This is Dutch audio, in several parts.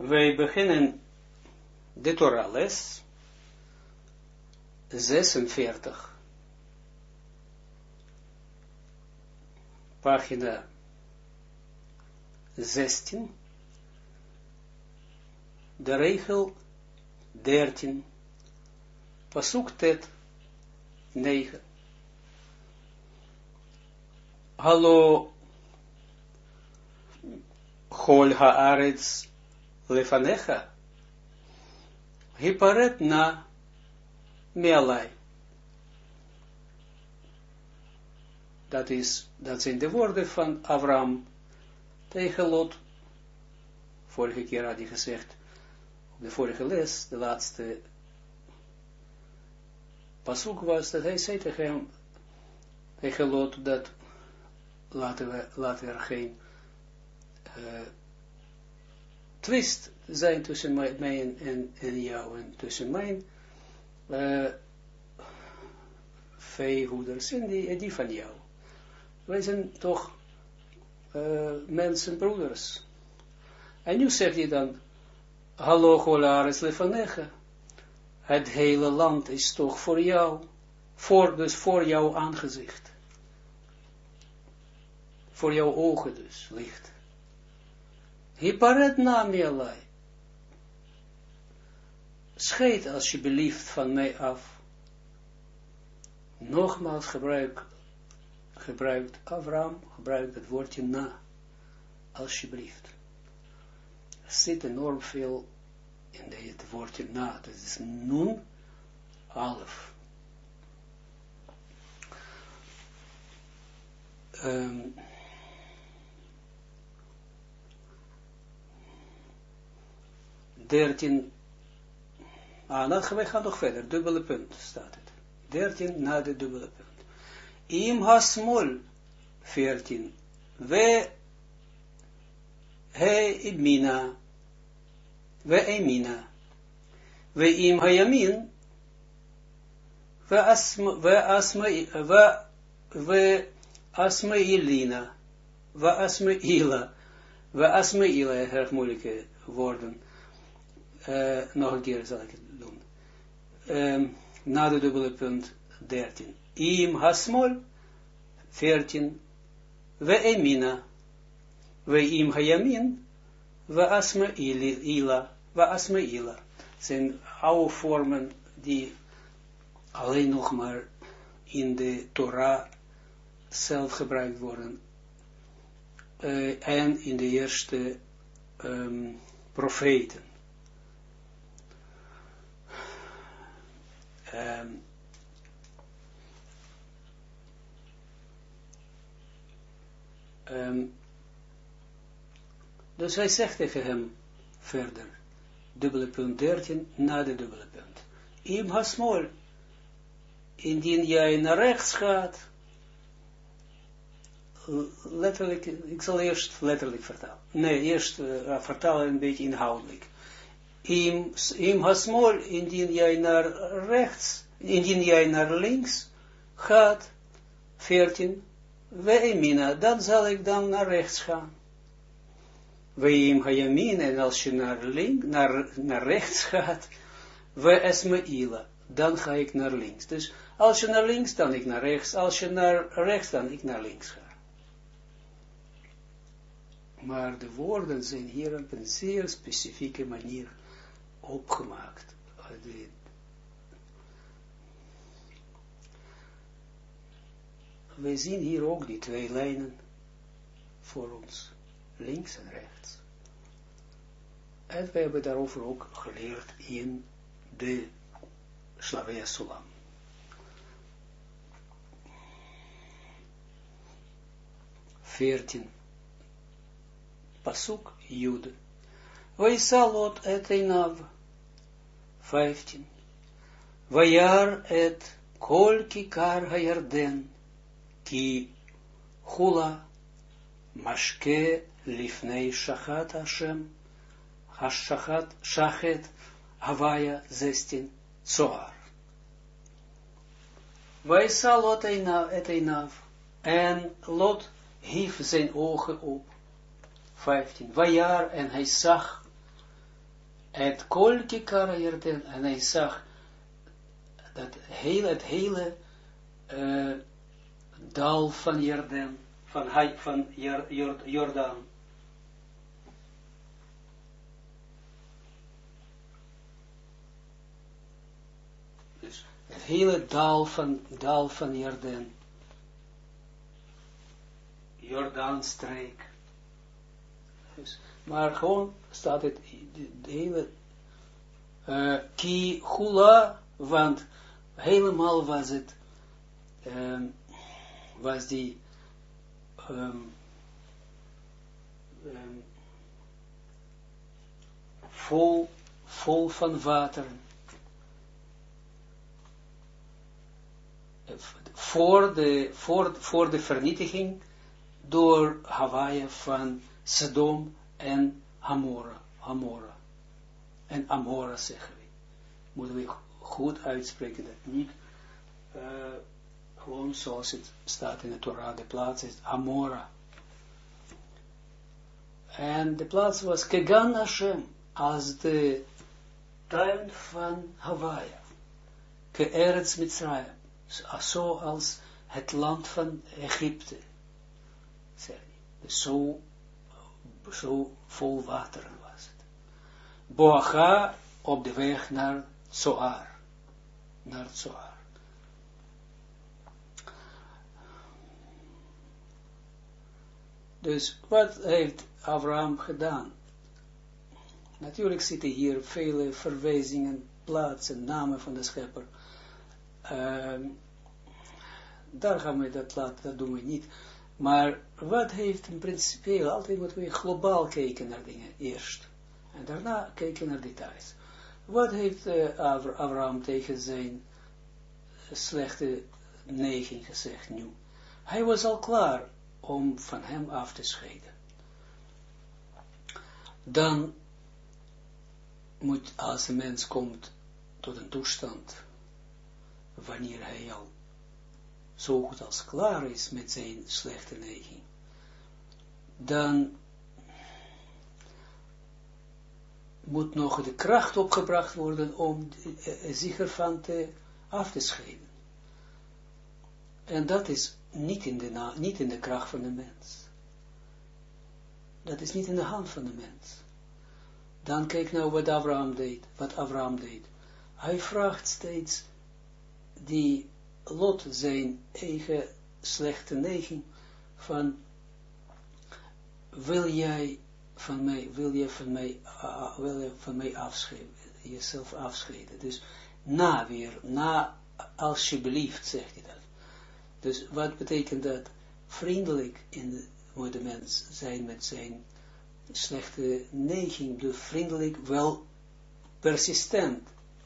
Wij beginnen de Torah les 46, pagina 16, de regel 13, pasuk tet 9. Hallo, chol haaretz lefanecha, hiparet na mealai. Dat zijn de woorden van Abraham tegen Lot. Vorige keer had hij gezegd, op de vorige les, de laatste pasuk was, dat hij zei tegen hem, tegen Lot, dat laten er geen twist zijn tussen mij en jou, en tussen mijn veehoeders en die van jou. Wij zijn toch mensen, broeders. En nu zegt hij dan, hallo cholaris lefanecha, het hele land is toch voor jou, dus voor jouw aangezicht. Voor jouw ogen dus, licht. Hiparet na mealai. Scheid alsjeblieft van mij af. Nogmaals gebruikt Abraham, gebruikt het woordje na. Alsjeblieft. Er zit enorm veel in het woordje na. Dat is nun, alef. We gaan nog verder, dubbele punt staat het. 13 na de dubbele punt. Im hasmol 14. We emina. We im hayamin. We asmailina. We asmaila. We asmaila, erg moeilijke woorden. Nog een keer zal ik het doen. Na de dubbele punt 13. Im hasmol 14. We emina. We im hayamin. We asmaila. Zijn oude vormen die alleen nog maar in de Torah zelf gebruikt worden. En in de eerste profeten. Dus hij zegt tegen hem verder, dubbele punt 13, na de dubbele punt. Im hasmol, indien jij naar rechts gaat, letterlijk, ik zal eerst letterlijk vertalen. Nee, eerst vertalen een beetje inhoudelijk. Im hasmol, indien jij naar rechts, indien jij naar links gaat, 14, we emina, dan zal ik dan naar rechts gaan. We im hayamin, en als je naar rechts gaat, we esmaila, dan ga ik naar links. Dus als je naar links, dan ik naar rechts. Als je naar rechts, dan ik naar links ga. Maar de woorden zijn hier op een zeer specifieke manier opgemaakt. We zien hier ook die twee lijnen voor ons. Links en rechts. En we hebben daarover ook geleerd in de Slavia Sulam. Pasuk Jude. Vaisalot et einav. 15. Vajar et kol kikar hayarden. Ki hula mashke lifnei shachat Hashem. Shachet Havaya 16 Zohar. Vaisalot et einav. En Lot hief zijn ogen op. 15. Vajar, en hij zag het kol kikara Jordan, en hij zag dat het hele dal van Jordan, van Jordaan. Dus het hele dal van Jordan, Jordaanstreek. Dus, maar gewoon staat het de hele ki hula, want helemaal was het was die vol van water. Voor de vernietiging door Hawaii van Sodom en Amora. En Amora zeggen we. Moeten we goed uitspreken dat niet gewoon zoals het staat in de Torah, de plaats is Amora. En de plaats was Kegan Hashem, als de tuin van Hawaii. Ke'eretz Mitzrayim, zoals het land van Egypte. Dus zo vol water was het. Boacha op de weg naar Zoar. Naar Zoar. Dus wat heeft Abraham gedaan? Natuurlijk zitten hier vele verwijzingen, plaatsen, namen van de schepper. Daar gaan we dat doen we niet. Maar wat heeft in principe, altijd moeten we globaal kijken naar dingen eerst. En daarna kijken naar details. Wat heeft Abraham tegen zijn slechte neiging gezegd nu? Hij was al klaar om van hem af te scheiden. Dan moet, als een mens komt tot een toestand, wanneer hij al zo goed als klaar is met zijn slechte neiging, dan moet nog de kracht opgebracht worden om zich ervan af te scheiden. En dat is niet in de kracht van de mens. Dat is niet in de hand van de mens. Dan kijk nou wat Abraham deed. Hij vraagt steeds die Lot zijn eigen slechte neiging van wil je van mij afscheiden, jezelf afscheiden. Dus alsjeblieft, zegt hij dat. Dus wat betekent dat? Vriendelijk moet de mens zijn met zijn slechte neiging, dus vriendelijk, wel persistent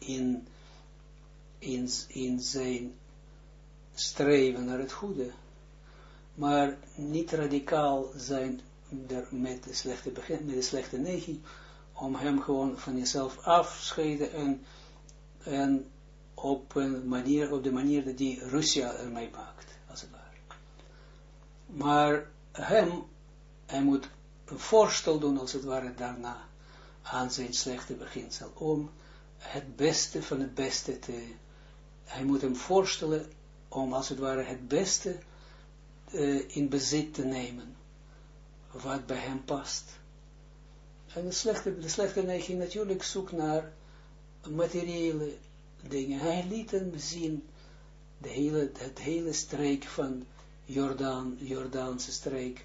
in zijn streven naar het goede, maar niet radicaal zijn met de slechte neiging, om hem gewoon van jezelf afscheiden en op de manier dat die Russia ermee maakt, als het ware. Maar hij moet een voorstel doen, als het ware, daarna aan zijn slechte beginsel, om het beste van het beste hij moet hem voorstellen om, als het ware, het beste in bezit te nemen, wat bij hem past. En de slechte neiging natuurlijk zoekt naar materiële dingen. Hij liet hem zien het hele streek van Jordaanse streek.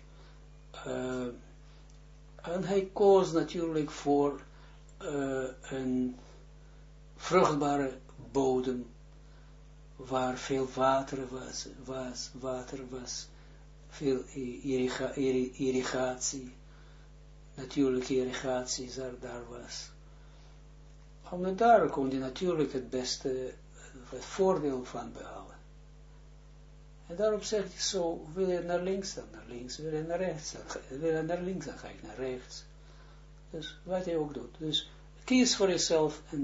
En hij koos natuurlijk voor een vruchtbare bodem, waar veel water was, veel irrigatie, natuurlijke irrigatie daar was. Omdat daar kon hij natuurlijk het beste, het voordeel van behalen. En daarom zegt hij zo, wil je naar links, dan naar links, wil je naar rechts, wil je naar links, dan ga ik naar rechts. Dus wat hij ook doet. Dus kies voor jezelf en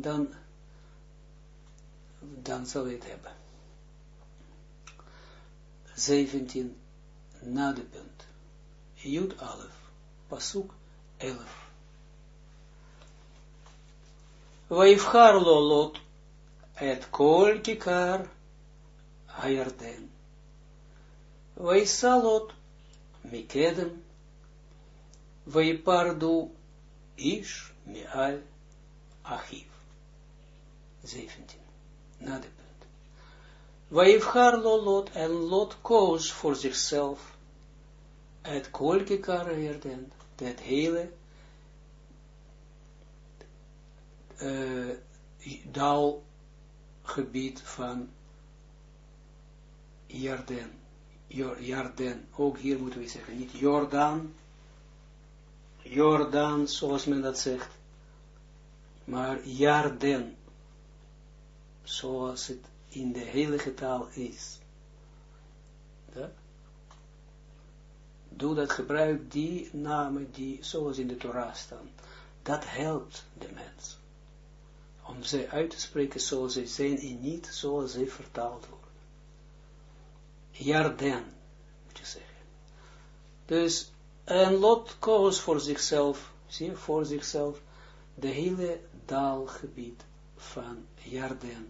dan zal je het hebben. 17 na de punt. Jud Alef, Pasuk 11. Vaifchar lo Lot et kol kikar hayarden. Vaisalot mikedem. Vaipardu ish mi'al achiv. 17. Na de punt. Vaifchar lo Lot, en Lot koos voor zichzelf het kol kikar hayarden, het hele daalgebied van Jarden, ook hier moeten we zeggen, niet Jordaan, zoals men dat zegt, maar Jarden, zoals het in de heilige taal is. Ja? Doe dat, gebruik die namen die, zoals in de Torah staan. Dat helpt de mens. Om ze uit te spreken zoals ze zijn en niet zoals ze vertaald worden. Jarden, moet je zeggen. Dus, en Lot koos voor zichzelf, zie je, voor zichzelf, de hele daalgebied van Jarden.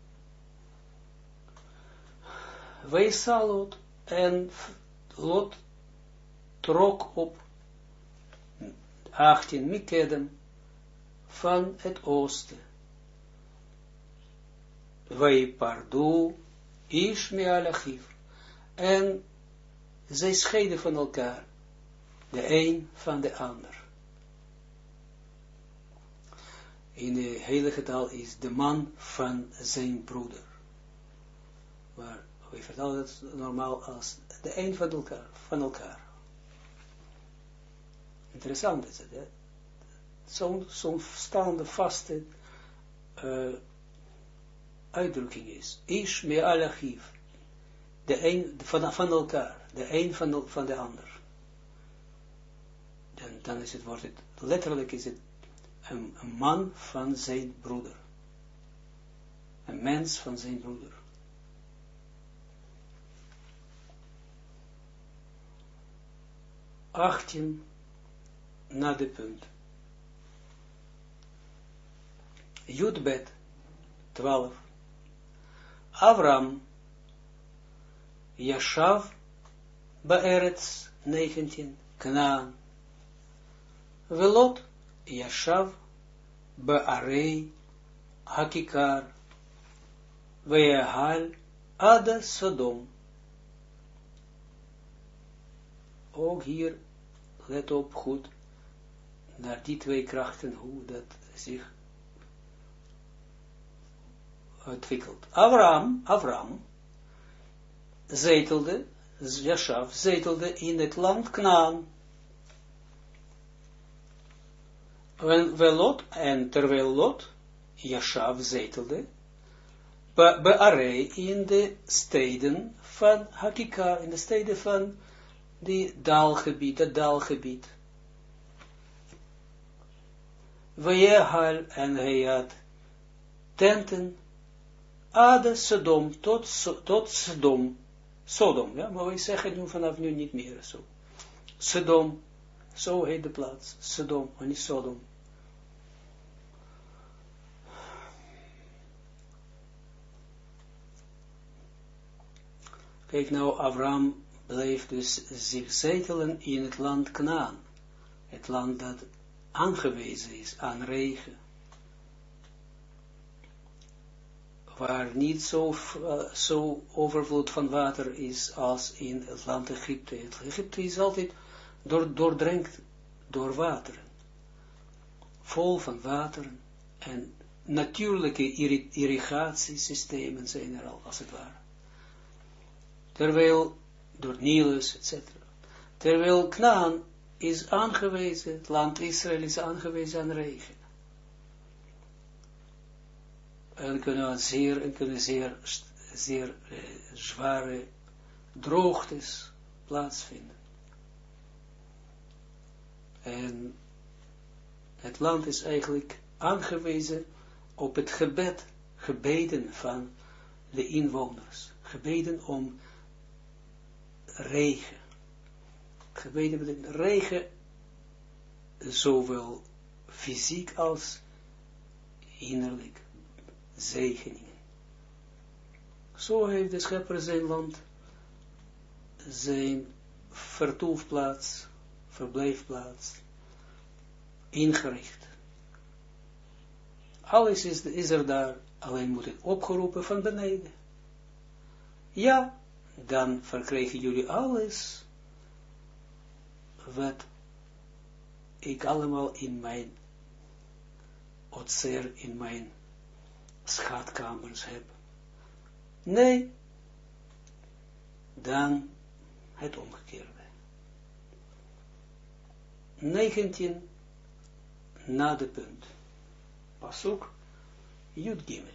Weesa Lot, en Lot trok op 18 Mikedem van het oosten. Vaipardu ish mi'al achiv. En zij scheiden van elkaar, de een van de ander. In de heilige taal is de man van zijn broeder. Maar we vertalen het normaal als de een van elkaar. Interessant is het, hè? Zo'n staande vaste uitdrukking is. Ish mi'al achiv. De een van elkaar. De een van de ander. Dan is het, wordt het, letterlijk is het een man van zijn broeder. Een mens van zijn broeder. Achttien na de punt. Judbet 12. Avram Yashav Be'eretz 19. Knaan. Velot Yashav Be'arei Hakikar Ve'ahal Ada Sodom. Ook hier, let op goed, naar die twee krachten, hoe dat zich ontwikkelt. Avram zetelde, Yashav zetelde in het land Knaan. En terwijl Lot, Yashav zetelde, Be'arei in de steden van Hakika, in de steden van die daalgebied, het daalgebied. Vejehal, en hij had tenten, Ade Sodom, tot Sodom, ja, maar wij zeggen nu vanaf nu niet meer zo. Sodom, zo heet de plaats, Sodom, maar niet Sodom. Kijk nou, Abraham bleef dus zich zetelen in het land Knaan. Het land dat aangewezen is aan regen. Waar niet zo overvloed van water is als in het land Egypte. Egypte is altijd doordrenkt door wateren. Vol van wateren. En natuurlijke irrigatiesystemen zijn er al, als het ware. Terwijl, door Nilus, etc. Terwijl Knaan is aangewezen, het land Israël is aangewezen aan regen. En kunnen zeer zware droogtes plaatsvinden. En het land is eigenlijk aangewezen op het gebeden van de inwoners. Gebeden om regen. Gebeden betekent regen, zowel fysiek als innerlijk zegeningen. Zo heeft de schepper zijn land, zijn vertoefplaats, verblijfplaats, ingericht. Alles is er daar, alleen moet het opgeroepen van beneden. Ja, dan verkrijgen jullie alles, wat ik allemaal in mijn otser, in mijn schatkamers heb. Nee, dan het omgekeerde. 19 na de punt. Pasuk Yud Gimel.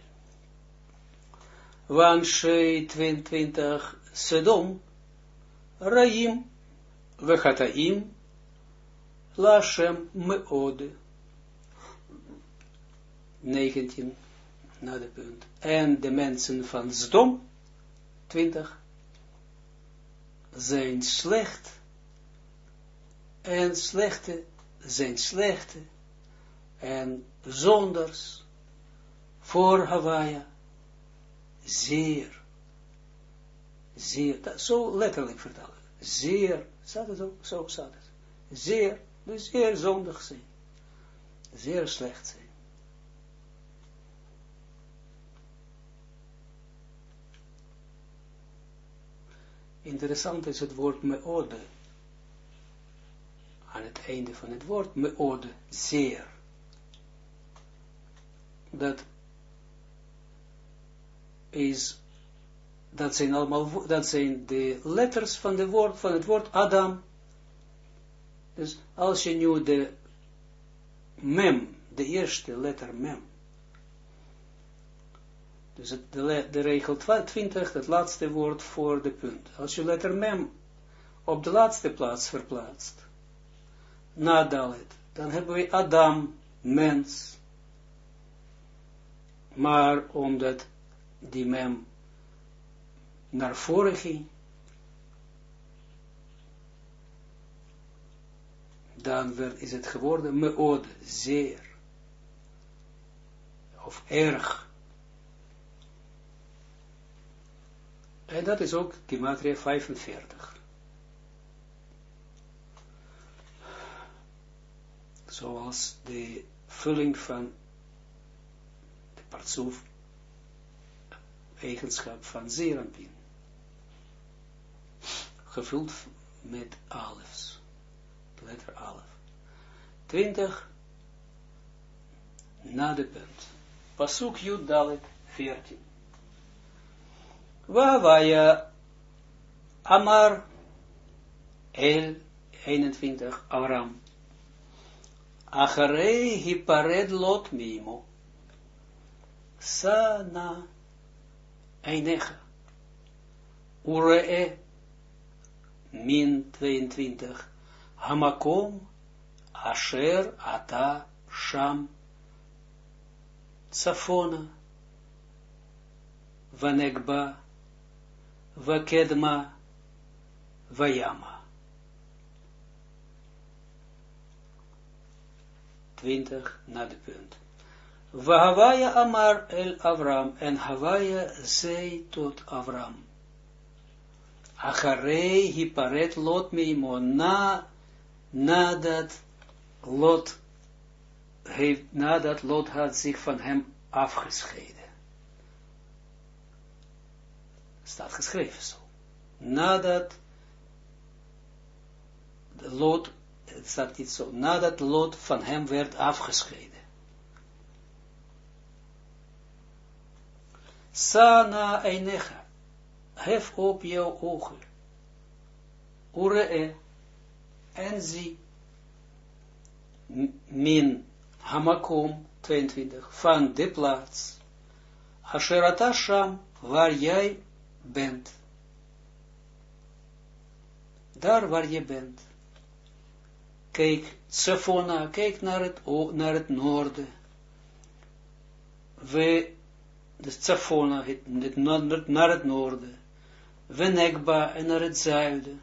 Wanshei 22 Sedom Raim Vechataim Lashem Meode. 19 na de punt. En de mensen van Sdom 20 zijn slecht en slechte zijn slechte en zonders voor Hawaia zeer, zo letterlijk vertalen, zeer, staat het ook, zo staat het, zeer, dus zeer zondig zijn, zeer slecht zijn. Interessant is het woord meode, aan het einde van het woord meode, zeer. Dat zijn allemaal, dat zijn de letters van het woord Adam. Dus als je nu de mem, de eerste letter mem, dus de regel 20, het laatste woord voor de punt. Als je letter mem op de laatste plaats verplaatst, na dalet, dan hebben we Adam, mens. Maar omdat die mem naar voren ging, dan is het geworden meode, zeer, of erg. En dat is ook Gematria 45. Zoals de vulling van de partsoef, eigenschap van Zeranpin. Gevuld met alefs. De letter alef. 20 na de punt. Pasuk Yud Dalet 14. Wawaya Amar El 21 Aram. Acharei hipared lot mimo. Sana einecha. Uree min 22. Hamakom asher ata sham. Tsafona. Vanegba. Vakedma. Vayama. 20 na de punt. Vahawaya Amar el Avram, en Hawaia zei tot Avram. Acharei hiparet lot meimo, nadat Lot had zich van hem afgescheiden. Staat geschreven zo. Nadat Lot, het staat niet zo, nadat Lot van hem werd afgescheiden. Sana einecha, hef op jouw ogen, uree, en zie, min hamakom, 22, van de plaats, asherata sham, waar jij bent. Daar waar je bent. Kijk, Tsafona, kijk naar het noorden. Dus Tsafona, naar het noorden. Venegba, en naar het zuiden.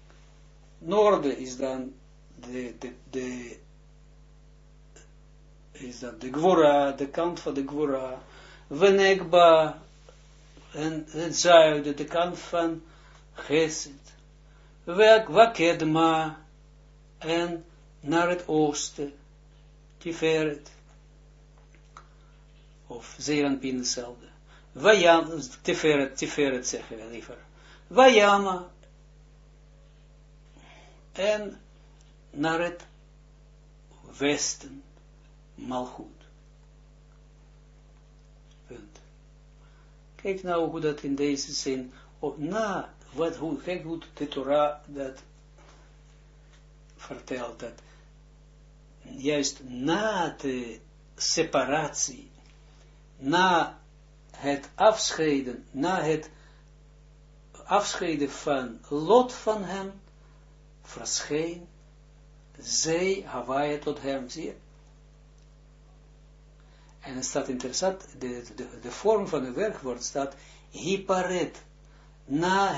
Noorden is dan is dat de Gwora, de kant van de Gwora, Venegba, en het zuiden, de kant van Geset, Wakedma, en naar het oosten, Tiferet, of Zeranpin hetzelfde. Vayam, Tiferet zeggen we liever. Vayama, en naar het westen, Malchut. Punt. Kijk nou hoe dat in deze zin, kijk hoe de Torah dat vertelt, dat juist na de separatie, na het afscheiden van Lot van hem, verscheen zij Hawaii tot hem, zie je? En het staat interessant, de vorm van het werkwoord staat hiparet, na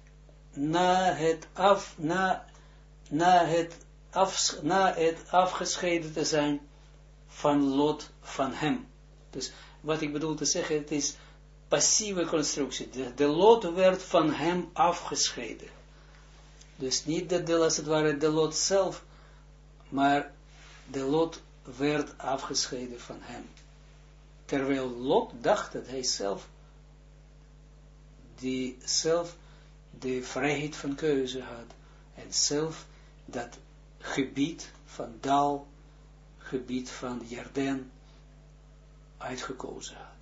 het afgescheiden te zijn van Lot van hem. Dus wat ik bedoel te zeggen, het is passieve constructie. De Lot werd van hem afgescheiden. Dus niet dat als het ware de Lot zelf, maar de Lot werd afgescheiden van hem. Terwijl Lot dacht dat hij zelf de vrijheid van keuze had. En zelf dat gebied van Dal, gebied van Jordan, uitgekozen had.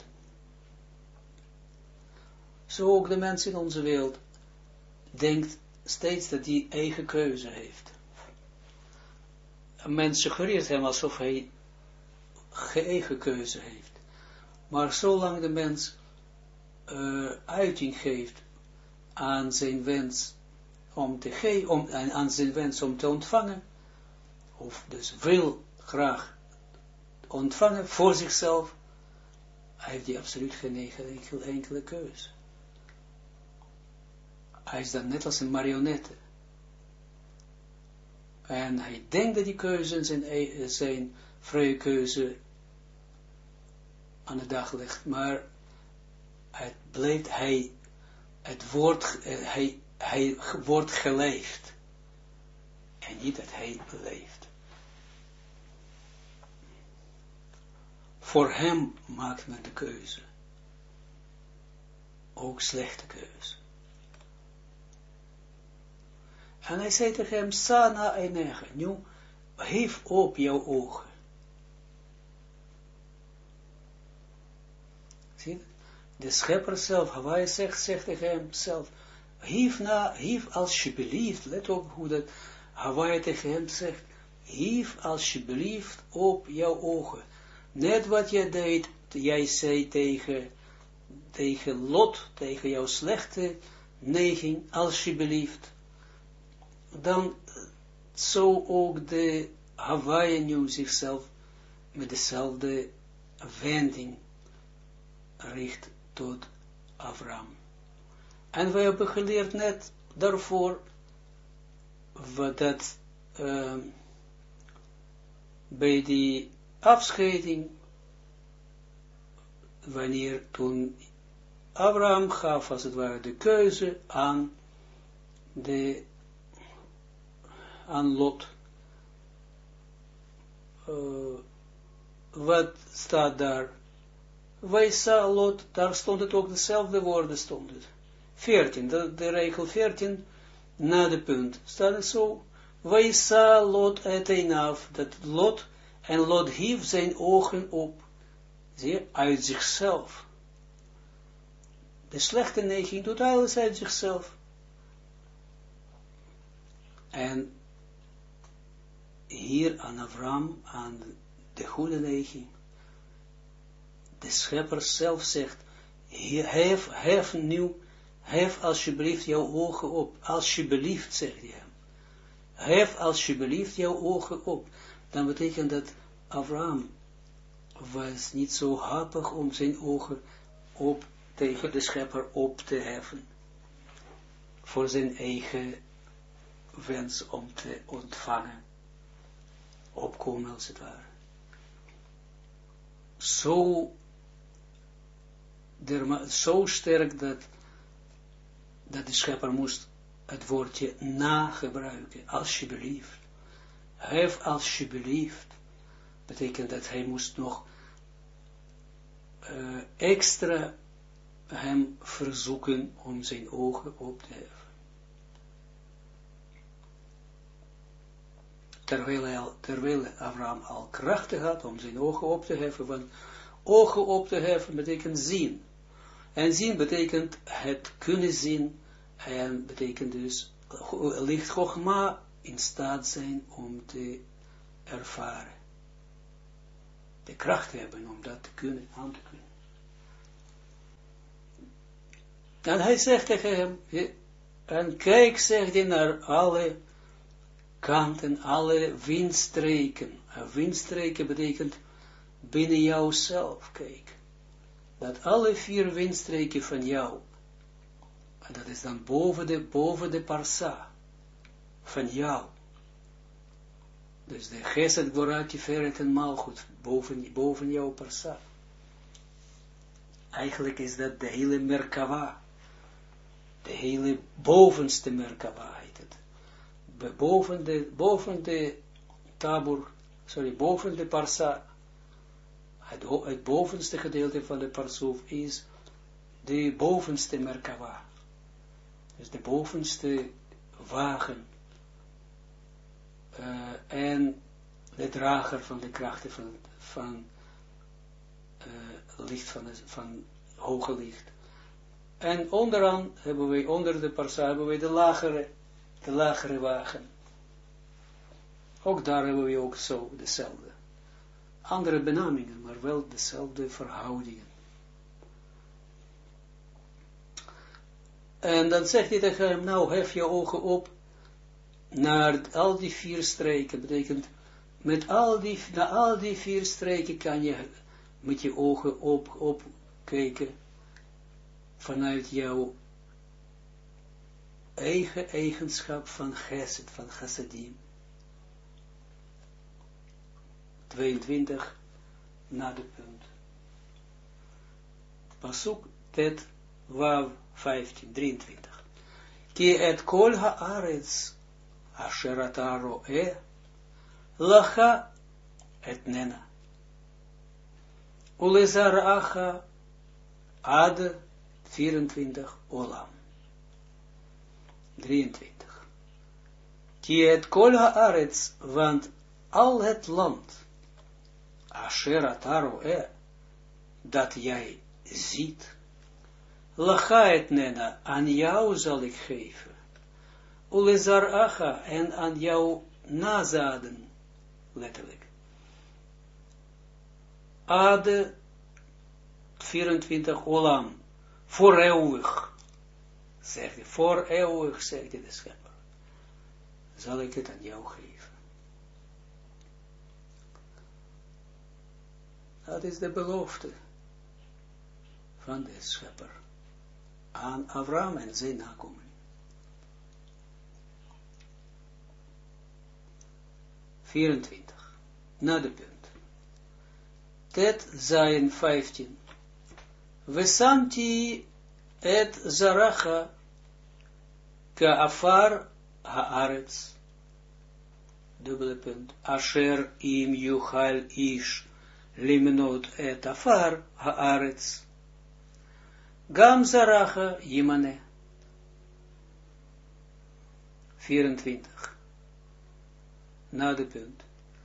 Zo ook de mens in onze wereld denkt steeds dat hij eigen keuze heeft. Een mens suggereert hem alsof hij eigen keuze heeft. Maar zolang de mens uiting geeft aan zijn wens om te geven, aan zijn wens om te ontvangen, of dus wil graag ontvangen voor zichzelf, heeft hij absoluut geen enkele keuze. Hij is dan net als een marionette. En hij denkt dat die keuze zijn vrije keuze aan de dag legt, maar het blijft, hij wordt geleefd. En niet dat hij leeft. Voor hem maakt men de keuze. Ook slechte keuze. En hij zei tegen hem, Sana einege, nu, hief op jouw ogen. Zie je? De schepper zelf, Hawaii zegt tegen hem zelf, hief alsjeblieft, let op hoe dat Hawaii tegen hem zegt, hief alsjeblieft op jouw ogen. Net wat jij deed, jij zei tegen Lot, tegen jouw slechte neiging, alsjeblieft. Dan zo ook de Hawaii nu zichzelf met dezelfde wending richt tot Abraham. En wij hebben geleerd net daarvoor, dat bij die afscheiding, wanneer toen Abraham gaf als het ware de keuze aan Lot. Wat staat daar? Wij zagen Lot, daar stond het ook dezelfde woorden stond het. 14, de regel 14, na de punt. Staat het zo? Wij zagen Lot af, dat Lot hief zijn ogen op, zie je, uit zichzelf. De slechte neiging doet alles uit zichzelf. En hier aan Abraham, aan de goede neiging, de schepper zelf zegt, hef alsjeblieft jouw ogen op, alsjeblieft, zegt hij hem. Hef alsjeblieft jouw ogen op. Dan betekent dat Abraham was niet zo happig om zijn ogen op tegen de schepper op te heffen. Voor zijn eigen wens om te ontvangen. Opkomen als het ware. zo, zo sterk dat de schepper moest het woordje na gebruiken, alsjeblieft. Hef alsjeblieft, betekent dat hij moest nog extra hem verzoeken om zijn ogen op te heffen. Terwijl Abraham al krachtig had om zijn ogen op te heffen, want ogen op te heffen betekent zien. En zien betekent het kunnen zien, en betekent dus licht Chogma in staat zijn om te ervaren. De kracht hebben om dat te kunnen, aan te kunnen. En hij zegt tegen hem, en kijk, zegt hij, naar alle kanten, alle windstreken. En windstreken betekent binnen jouzelf, kijk. Dat alle 4 windstreken van jou, en dat is dan boven de parsa van jou. Dus de Gesed, Gvora, Tiferet en Malchut, boven jouw parsa. Eigenlijk is dat de hele Merkava, de hele bovenste Merkava heet het. Boven de tabur, boven de parsa, het bovenste gedeelte van de parsuf is de bovenste Merkava. Dus de bovenste wagen en de drager van de krachten van licht, van hoge licht. En onderaan hebben we, onder de parsa, hebben we de lagere wagen. Ook daar hebben we ook zo dezelfde. Andere benamingen, maar wel dezelfde verhoudingen. En dan zegt hij tegen hem, nou hef je ogen op naar al die 4 streken, betekent, naar al die 4 streken kan je met je ogen opkijken, vanuit jouw eigen eigenschap van Gesed, van Chassadim. 22 na de punt. Pasuk tet wav 15, 23. Ki et kol haaretz asher ata roe lacha et nena. Ulezaracha ad 24 olam. 23. Ki et kol haaretz, want al het land asher ata roe, dat jij ziet, lacha et nena, aan jou zal ik geven, ulezaracha, en aan jouw nazaden, letterlijk, ad 24 olam, voor eeuwig, zegt hij, voor eeuwig, zegt hij de schepper, zal ik het aan jou geven. Dat is de belofte van de schepper aan Abraham en zijn nakomelingen. 24. Na de punt. Tet zayin 15. Vesamti et zaracha ka afar haaretz. Dubbele punt. Asher im yuchal ish limnot et afar haaretz. Gam zaracha yimane. 24. Na de punt.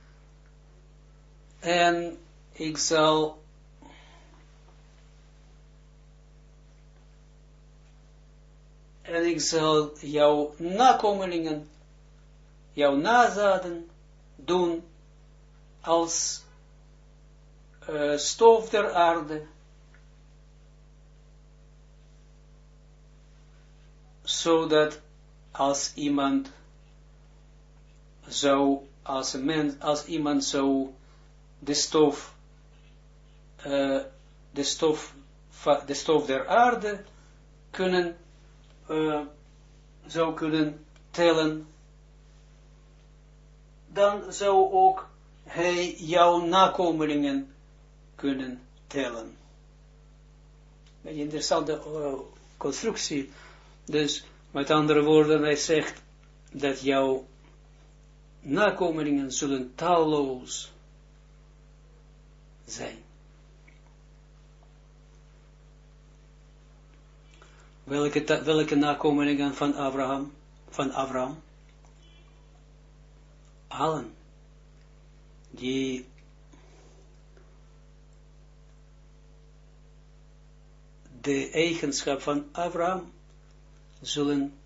En ik zal jouw nakomelingen, jouw nazaden doen als stof der aarde, zodat als iemand zou, als iemand zou de stof der aarde zou kunnen tellen, dan zou ook hij jouw nakomelingen kunnen tellen. Een interessante constructie. Dus, met andere woorden, hij zegt dat jouw nakomelingen zullen talloos zijn. Welke nakomelingen van Abraham? Allen. Die de eigenschap van Abraham zullen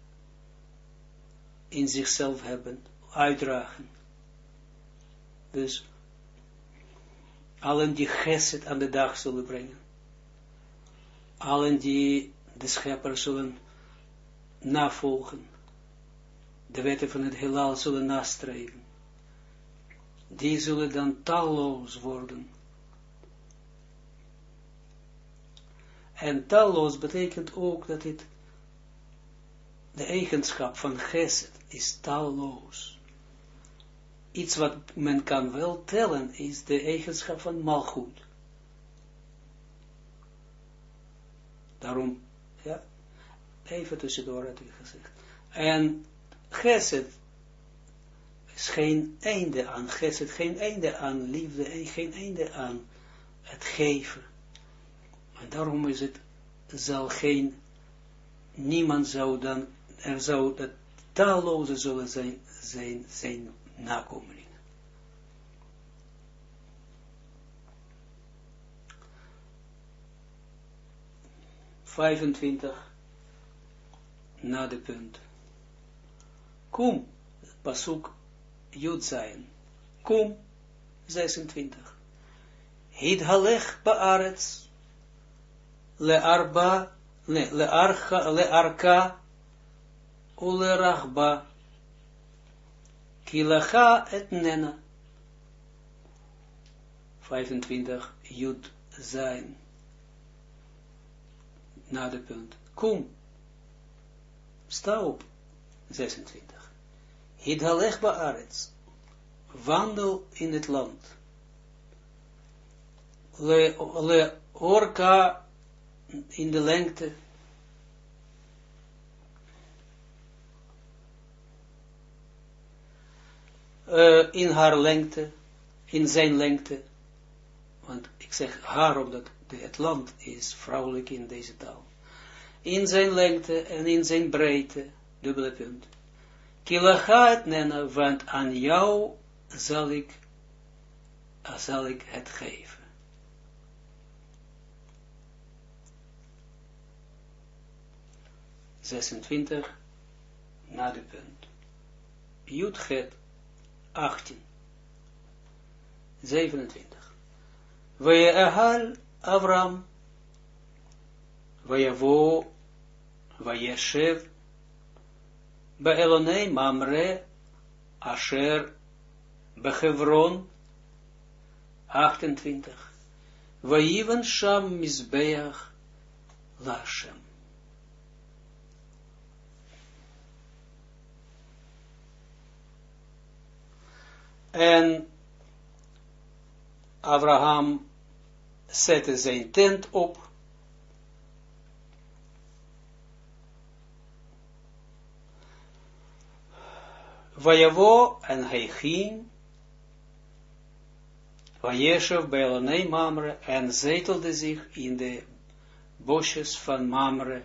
in zichzelf hebben, uitdragen. Dus allen die Gesed aan de dag zullen brengen. Allen die de schepper zullen navolgen. De wetten van het heelal zullen nastreven. Die zullen dan talloos worden. En talloos betekent ook dat het de eigenschap van Gesed is talloos. Iets wat men kan wel tellen is de eigenschap van Malchut. Daarom, ja, even tussendoor had ik gezegd. En Gesed is geen einde aan Gesed, geen einde aan liefde en geen einde aan het geven. En daarom is het, niemand zou dan, er zou dat talloze zullen zijn nakomelingen. Na de punt. Kom, pasuk Jud zijn. Kom, 26. Hidhalech ba'aretz, le'arka, ulerachba, kilacha et nena. 25. Jud zijn. Na de punt. Kom. Sta op. 26. Hidhalech ba'aretz. Wandel in het land. Le orka in de lengte. In haar lengte. In zijn lengte. Want ik zeg haar omdat het land is vrouwelijk in deze taal. In zijn lengte en in zijn breedte, dubbele punt. Kilacha et nena, want aan jou zal ik het geven. ...26, na de punt. Jutchet, 18. 27. Ve'ehal Avram, Vayavo, Vayeshev, Be'elonei Mamre, Asher, Bechevron, 28. Vayiven Sham Mizbeach, Lashem. En Abraham zette zijn tent op. Vayavo, en hij ging. Vayeshev Be'elonei Mamre, en zetelde zich in de bosjes van Mamre,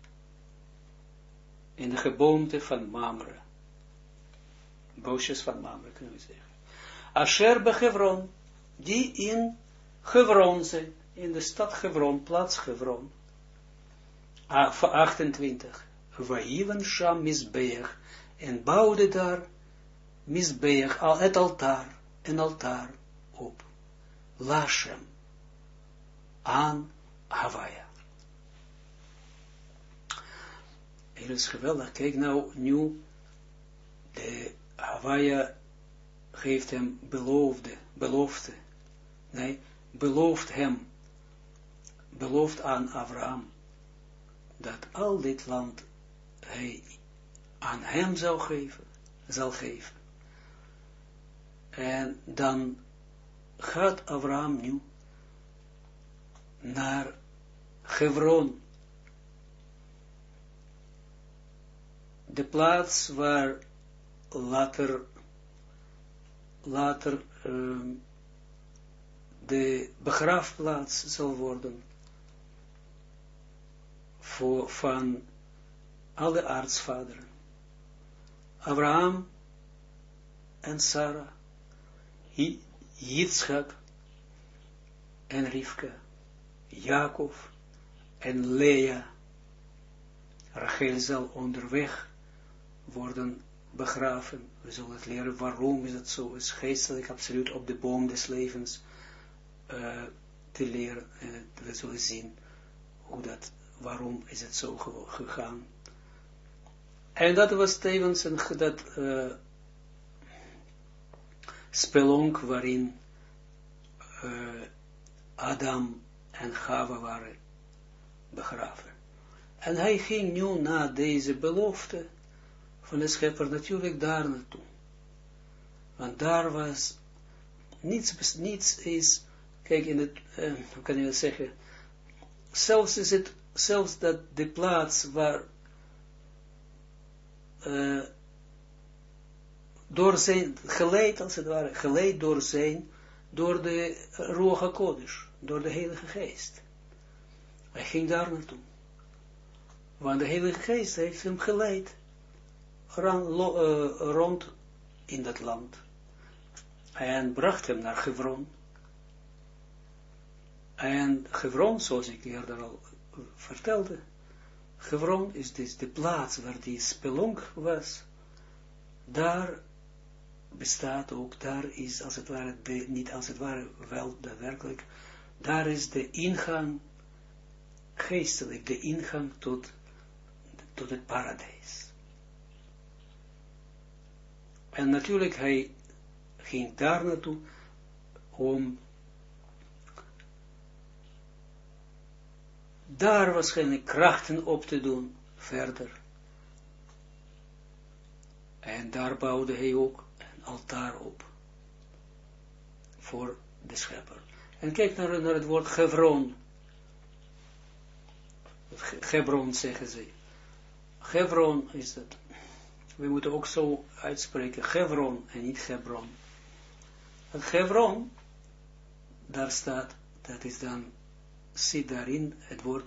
in de geboomte van Mamre. Bosjes van Mamre, kunnen we zeggen. Asher Bechevron, die in Hebron zijn, in de stad Hebron, plaats Hebron. 28. Vayiven Sham Mizbeach, en bouwde daar Mizbeach, het altaar, een altaar op. Lashem, aan Hawaia. Hier is geweldig, kijk nou, nu, de Hawaia geeft hem belofte, belooft aan Abraham, dat al dit land hij aan hem zal geven. En dan gaat Abraham nu naar Hebron, de plaats waar later de begraafplaats zal worden van alle aartsvaderen. Abraham en Sarah, Yitzchak en Rivka, Jacob en Lea. Rachel zal onderweg worden begraven. We zullen het leren waarom is het zo. Het is geestelijk absoluut op de boom des levens te leren. We zullen zien waarom is het zo gegaan. En dat was tevens dat spelonk waarin Adam en Chava waren begraven. En hij ging nu na deze belofte van de schepper natuurlijk daar naartoe. Want daar was niets is, kijk in het, hoe kan je dat zeggen, zelfs dat de plaats waar door zijn, geleid als het ware, geleid door de Ruach HaKodesh, door de Heilige Geest. Hij ging daar naartoe. Want de Heilige Geest heeft hem geleid rond in dat land. En bracht hem naar Hebron. En Hebron, zoals ik eerder al vertelde, Hebron is dus de plaats waar die spelonk was. Daar bestaat ook, daar is als het ware, niet als het ware, wel daadwerkelijk, daar is de ingang, geestelijk, de ingang tot het paradijs. En natuurlijk, hij ging daar naartoe om daar waarschijnlijk krachten op te doen, verder. En daar bouwde hij ook een altaar op, voor de schepper. En kijk naar het woord Hebron. Hebron zeggen ze. Hebron is dat. We moeten ook zo uitspreken, Hebron en niet Hebron. En Hebron, daar staat, dat is dan, zit daarin het woord,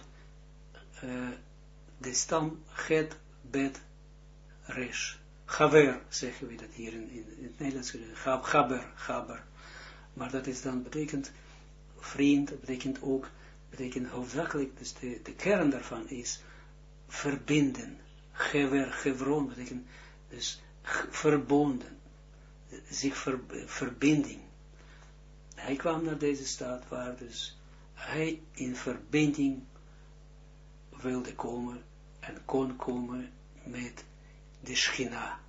de stam, het, bet, resh. Chaver, zeggen we dat hier in het Nederlands, Chaber. Maar dat is dan, betekent vriend, betekent hoofdzakelijk, dus de kern daarvan is verbinden. Chevron betekent dus verbonden, verbinding. Hij kwam naar deze staat waar dus hij in verbinding wilde komen en kon komen met de Schina.